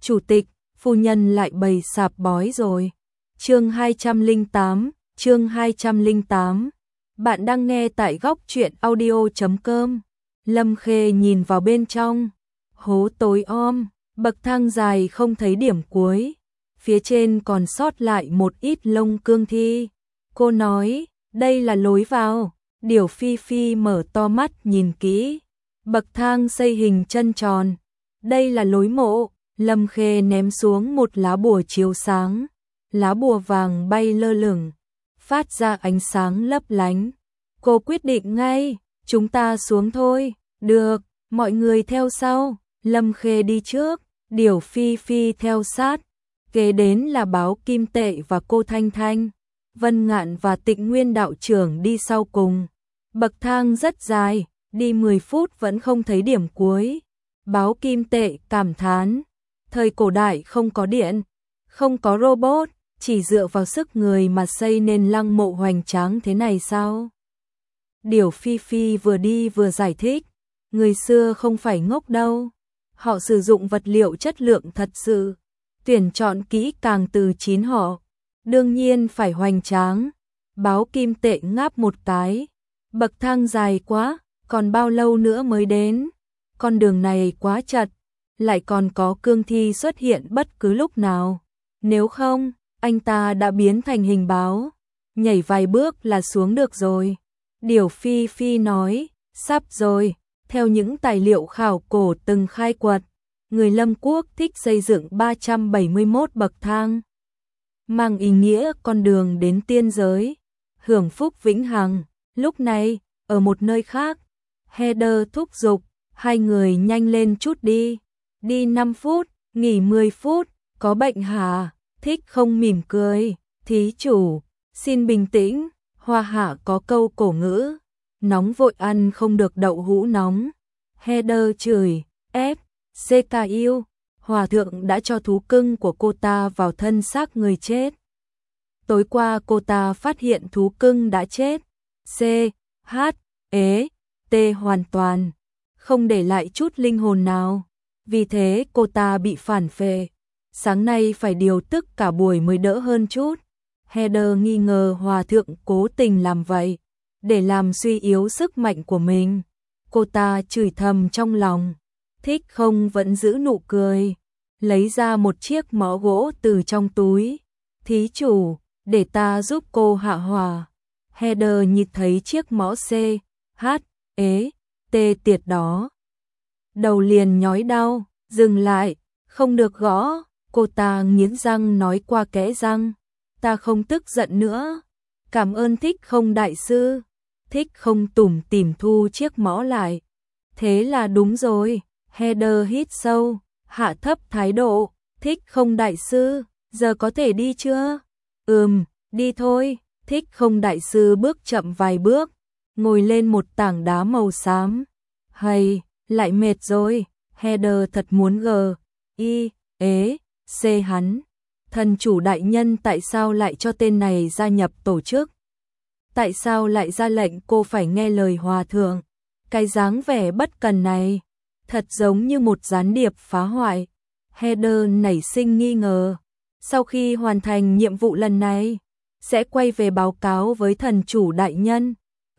chủ tịch, phu nhân lại bày sạp bói rồi. Chương 208. Bạn đang nghe tại góc truyện audio.com. Lâm Khê nhìn vào bên trong, hố tối om, bậc thang dài không thấy điểm cuối, phía trên còn sót lại một ít lông cương thi. Cô nói, đây là lối vào. Điểu Phi Phi mở to mắt nhìn kỹ, bậc thang xây hình chân tròn. Đây là lối mộ. Lâm Khê ném xuống một lá bùa chiếu sáng, lá bùa vàng bay lơ lửng, phát ra ánh sáng lấp lánh. Cô quyết định ngay, chúng ta xuống thôi. Được, mọi người theo sau. Lâm Khê đi trước, Điểu Phi Phi theo sát, kế đến là Báo Kim Tệ và cô Thanh Thanh. Vân Ngạn và Tịnh Nguyên đạo trưởng đi sau cùng. Bậc thang rất dài, đi 10 phút vẫn không thấy điểm cuối. Báo Kim Tệ cảm thán, thời cổ đại không có điện, không có robot, chỉ dựa vào sức người mà xây nên lăng mộ hoành tráng thế này sao? Điểu Phi Phi vừa đi vừa giải thích, người xưa không phải ngốc đâu. Họ sử dụng vật liệu chất lượng thật sự, tuyển chọn kỹ càng từ chín họ, đương nhiên phải hoành tráng. Báo Kim Tệ ngáp một cái, bậc thang dài quá, còn bao lâu nữa mới đến? Con đường này quá chật, lại còn có cương thi xuất hiện bất cứ lúc nào. Nếu không, anh ta đã biến thành hình báo, nhảy vài bước là xuống được rồi. Điểu Phi Phi nói, sắp rồi. Theo những tài liệu khảo cổ từng khai quật, người Lâm Quốc thích xây dựng 371 bậc thang, mang ý nghĩa con đường đến tiên giới, hưởng phúc vĩnh hằng. Lúc này, ở một nơi khác, Heather thúc giục, hai người nhanh lên chút đi. Đi 5 phút, nghỉ 10 phút, có bệnh hả? Thích không mỉm cười, thí chủ, xin bình tĩnh. Hoa Hạ có câu cổ ngữ, nóng vội ăn không được đậu hũ nóng. Heather chửi, CKU, Hòa thượng đã cho thú cưng của cô ta vào thân xác người chết. Tối qua cô ta phát hiện thú cưng đã chết. T hoàn toàn, không để lại chút linh hồn nào. Vì thế cô ta bị phản phệ. Sáng nay phải điều tức cả buổi mới đỡ hơn chút. Heather nghi ngờ Hòa thượng cố tình làm vậy, để làm suy yếu sức mạnh của mình. Cô ta chửi thầm trong lòng. Thích không vẫn giữ nụ cười, lấy ra một chiếc mõ gỗ từ trong túi. Thí chủ, để ta giúp cô hạ hỏa. Heather nhìn thấy chiếc mõ tiệt đó, đầu liền nhói đau. Dừng lại, không được gõ. Cô ta nghiến răng nói qua kẽ răng, ta không tức giận nữa. Cảm ơn Thích không đại sư. Thích không tủm tỉm thu chiếc mõ lại. Thế là đúng rồi. Heather hít sâu, hạ thấp thái độ. Thích không đại sư, giờ có thể đi chưa? Đi thôi. Thích không đại sư bước chậm vài bước, ngồi lên một tảng đá màu xám. Hay, lại mệt rồi. Heather thật muốn hắn. Thần chủ đại nhân tại sao lại cho tên này gia nhập tổ chức? Tại sao lại ra lệnh cô phải nghe lời hòa thượng? Cái dáng vẻ bất cần này, thật giống như một gián điệp phá hoại. Heather nảy sinh nghi ngờ. Sau khi hoàn thành nhiệm vụ lần này, sẽ quay về báo cáo với thần chủ đại nhân.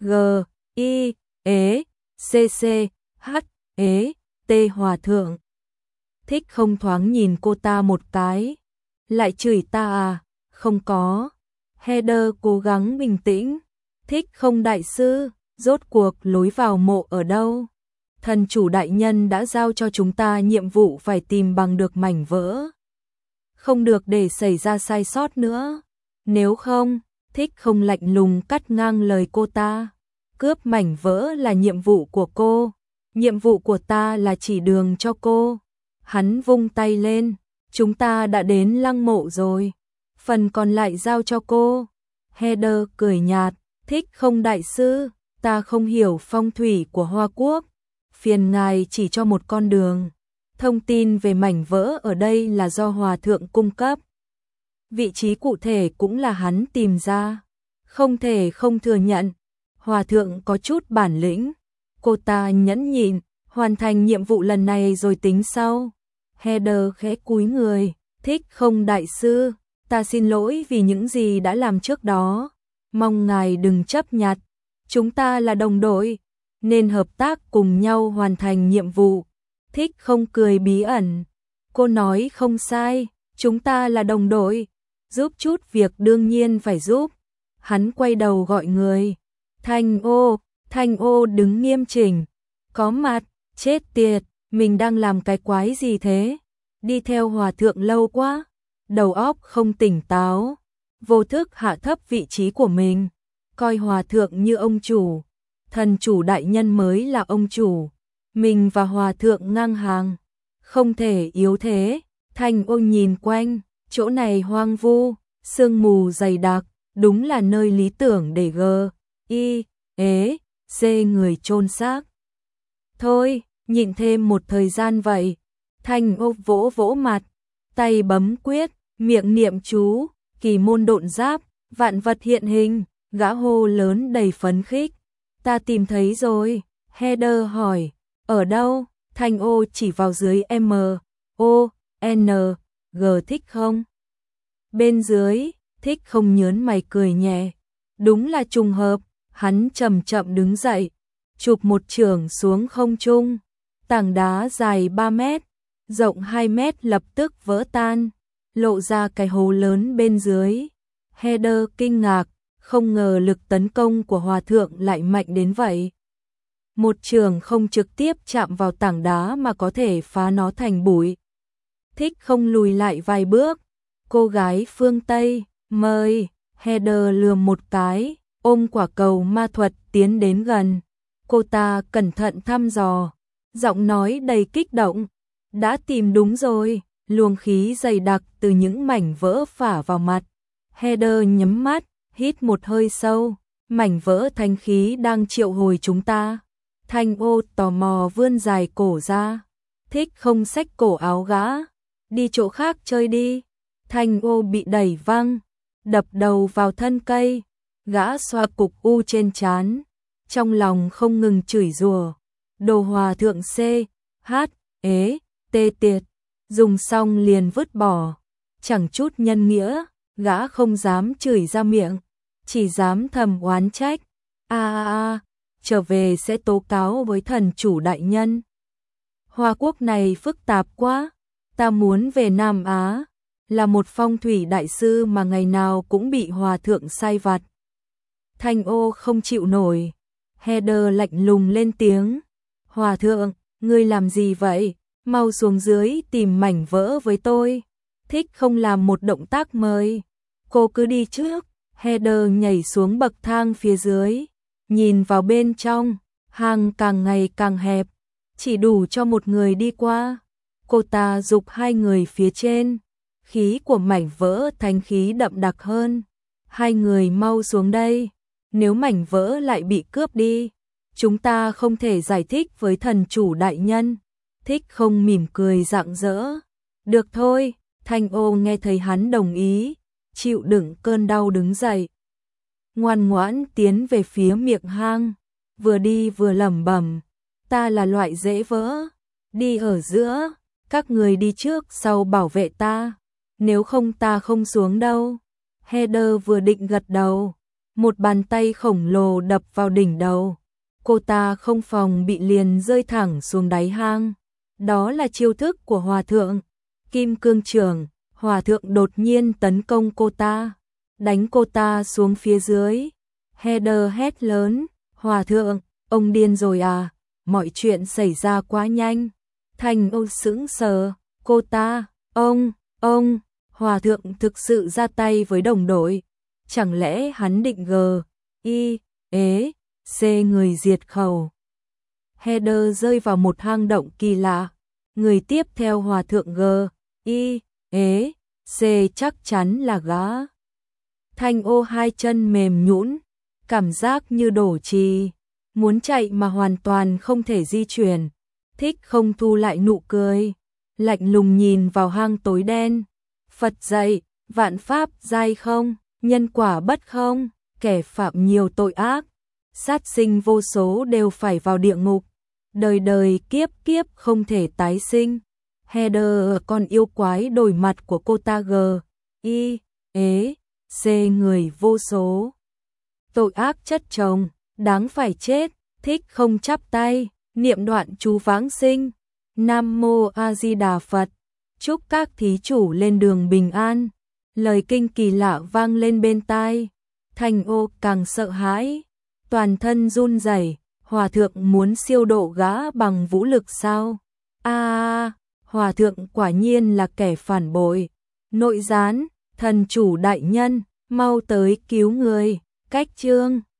Hòa thượng. Thích không thoáng nhìn cô ta một cái. Lại chửi ta à? Không có. Heather cố gắng bình tĩnh. Thích không đại sư, rốt cuộc lối vào mộ ở đâu? Thần chủ đại nhân đã giao cho chúng ta nhiệm vụ phải tìm bằng được mảnh vỡ. Không được để xảy ra sai sót nữa. Nếu không, Thích không lạnh lùng cắt ngang lời cô ta. Cướp mảnh vỡ là nhiệm vụ của cô. Nhiệm vụ của ta là chỉ đường cho cô. Hắn vung tay lên. Chúng ta đã đến lăng mộ rồi. Phần còn lại giao cho cô. Heather cười nhạt. Thích không đại sư, ta không hiểu phong thủy của Hoa Quốc. Phiền ngài chỉ cho một con đường. Thông tin về mảnh vỡ ở đây là do Hòa thượng cung cấp. Vị trí cụ thể cũng là hắn tìm ra. Không thể không thừa nhận. Hòa thượng có chút bản lĩnh. Cô ta nhẫn nhịn, hoàn thành nhiệm vụ lần này rồi tính sau. Heather khẽ cúi người, thích không đại sư, ta xin lỗi vì những gì đã làm trước đó, mong ngài đừng chấp nhặt, chúng ta là đồng đội, nên hợp tác cùng nhau hoàn thành nhiệm vụ. Thích không cười bí ẩn, cô nói không sai, chúng ta là đồng đội, giúp chút việc đương nhiên phải giúp. Hắn quay đầu gọi người, Thanh Ô đứng nghiêm chỉnh, có mặt, chết tiệt, mình đang làm cái quái gì thế? Đi theo hòa thượng lâu quá, đầu óc không tỉnh táo, vô thức hạ thấp vị trí của mình, coi hòa thượng như ông chủ, thần chủ đại nhân mới là ông chủ, mình và hòa thượng ngang hàng, không thể yếu thế. Thanh Ô nhìn quanh, chỗ này hoang vu, sương mù dày đặc, đúng là nơi lý tưởng để người chôn xác. Thôi, nhịn thêm một thời gian vậy. Thanh Ô vỗ vỗ mặt, tay bấm quyết, miệng niệm chú, kỳ môn độn giáp, vạn vật hiện hình, gã hô lớn đầy phấn khích. Ta tìm thấy rồi. Heather hỏi, ở đâu? Thanh Ô chỉ vào dưới MONG, thích không? Bên dưới, thích không nhớn mày cười nhẹ. Đúng là trùng hợp, hắn chậm chậm đứng dậy, chụp một chưởng xuống không trung. Tảng đá dài 3 mét, rộng 2 mét lập tức vỡ tan, lộ ra cái hố lớn bên dưới. Heather kinh ngạc, không ngờ lực tấn công của hòa thượng lại mạnh đến vậy. Một chưởng không trực tiếp chạm vào tảng đá mà có thể phá nó thành bụi. Thích không lùi lại vài bước. Cô gái phương Tây, mời. Heather lườm một cái, ôm quả cầu ma thuật tiến đến gần. Cô ta cẩn thận thăm dò, giọng nói đầy kích động. Đã tìm đúng rồi, luồng khí dày đặc từ những mảnh vỡ phả vào mặt. Heather nhắm mắt, hít một hơi sâu, mảnh vỡ thanh khí đang triệu hồi chúng ta. Thanh Ô tò mò vươn dài cổ ra, thích không xách cổ áo gã, đi chỗ khác chơi đi. Thanh Ô bị đẩy văng, đập đầu vào thân cây, gã xoa cục u trên trán, trong lòng không ngừng chửi rủa. Đồ hòa thượng tê tiệt, dùng xong liền vứt bỏ, chẳng chút nhân nghĩa, gã không dám chửi ra miệng, chỉ dám thầm oán trách. Trở về sẽ tố cáo với thần chủ đại nhân. Hoa quốc này phức tạp quá, ta muốn về Nam Á, là một phong thủy đại sư mà ngày nào cũng bị hòa thượng sai vặt. Thanh Ô không chịu nổi, Heather lạnh lùng lên tiếng. Hòa thượng, ngươi làm gì vậy? Mau xuống dưới tìm mảnh vỡ với tôi. Thích không làm một động tác mời. Cô cứ đi trước. Heather nhảy xuống bậc thang phía dưới, nhìn vào bên trong, hang càng ngày càng hẹp, chỉ đủ cho một người đi qua. Cô ta giục hai người phía trên, khí của mảnh vỡ thanh khí đậm đặc hơn. Hai người mau xuống đây, nếu mảnh vỡ lại bị cướp đi, chúng ta không thể giải thích với thần chủ đại nhân. Thích không mỉm cười rạng rỡ. Được thôi. Thanh Ô nghe thấy hắn đồng ý, chịu đựng cơn đau đứng dậy, ngoan ngoãn tiến về phía miệng hang, vừa đi vừa lẩm bẩm, ta là loại dễ vỡ, đi ở giữa, các người đi trước sau bảo vệ ta, nếu không ta không xuống đâu. Heather vừa định gật đầu, một bàn tay khổng lồ đập vào đỉnh đầu, cô ta không phòng bị liền rơi thẳng xuống đáy hang. Đó là chiêu thức của hòa thượng, Kim Cương Trưởng. Hòa thượng đột nhiên tấn công cô ta, đánh cô ta xuống phía dưới. Heather hét lớn, hòa thượng, ông điên rồi à, mọi chuyện xảy ra quá nhanh. Thanh Ô sững sờ, cô ta, ông, hòa thượng thực sự ra tay với đồng đội, chẳng lẽ hắn định người diệt khẩu. Heather rơi vào một hang động kỳ lạ, người tiếp theo hòa thượng chắc chắn là gã. Thanh Ô hai chân mềm nhũn, cảm giác như đổ trì, muốn chạy mà hoàn toàn không thể di chuyển. Thích không thu lại nụ cười, lạnh lùng nhìn vào hang tối đen. Phật dạy, vạn pháp giai không, nhân quả bất không, kẻ phạm nhiều tội ác, sát sinh vô số đều phải vào địa ngục, đời đời kiếp kiếp không thể tái sinh. Header con yêu quái đổi mặt của cô ta C người vô số. Tội ác chất chồng, đáng phải chết, thích không chắp tay, niệm đoạn chú vãng sinh. Nam Mô A Di Đà Phật. Chúc các thí chủ lên đường bình an. Lời kinh kỳ lạ vang lên bên tai. Thành Ô càng sợ hãi, toàn thân run rẩy. Hòa thượng muốn siêu độ gã bằng vũ lực sao? Hòa thượng quả nhiên là kẻ phản bội. Nội gián, thần chủ đại nhân, mau tới cứu người. Cách chương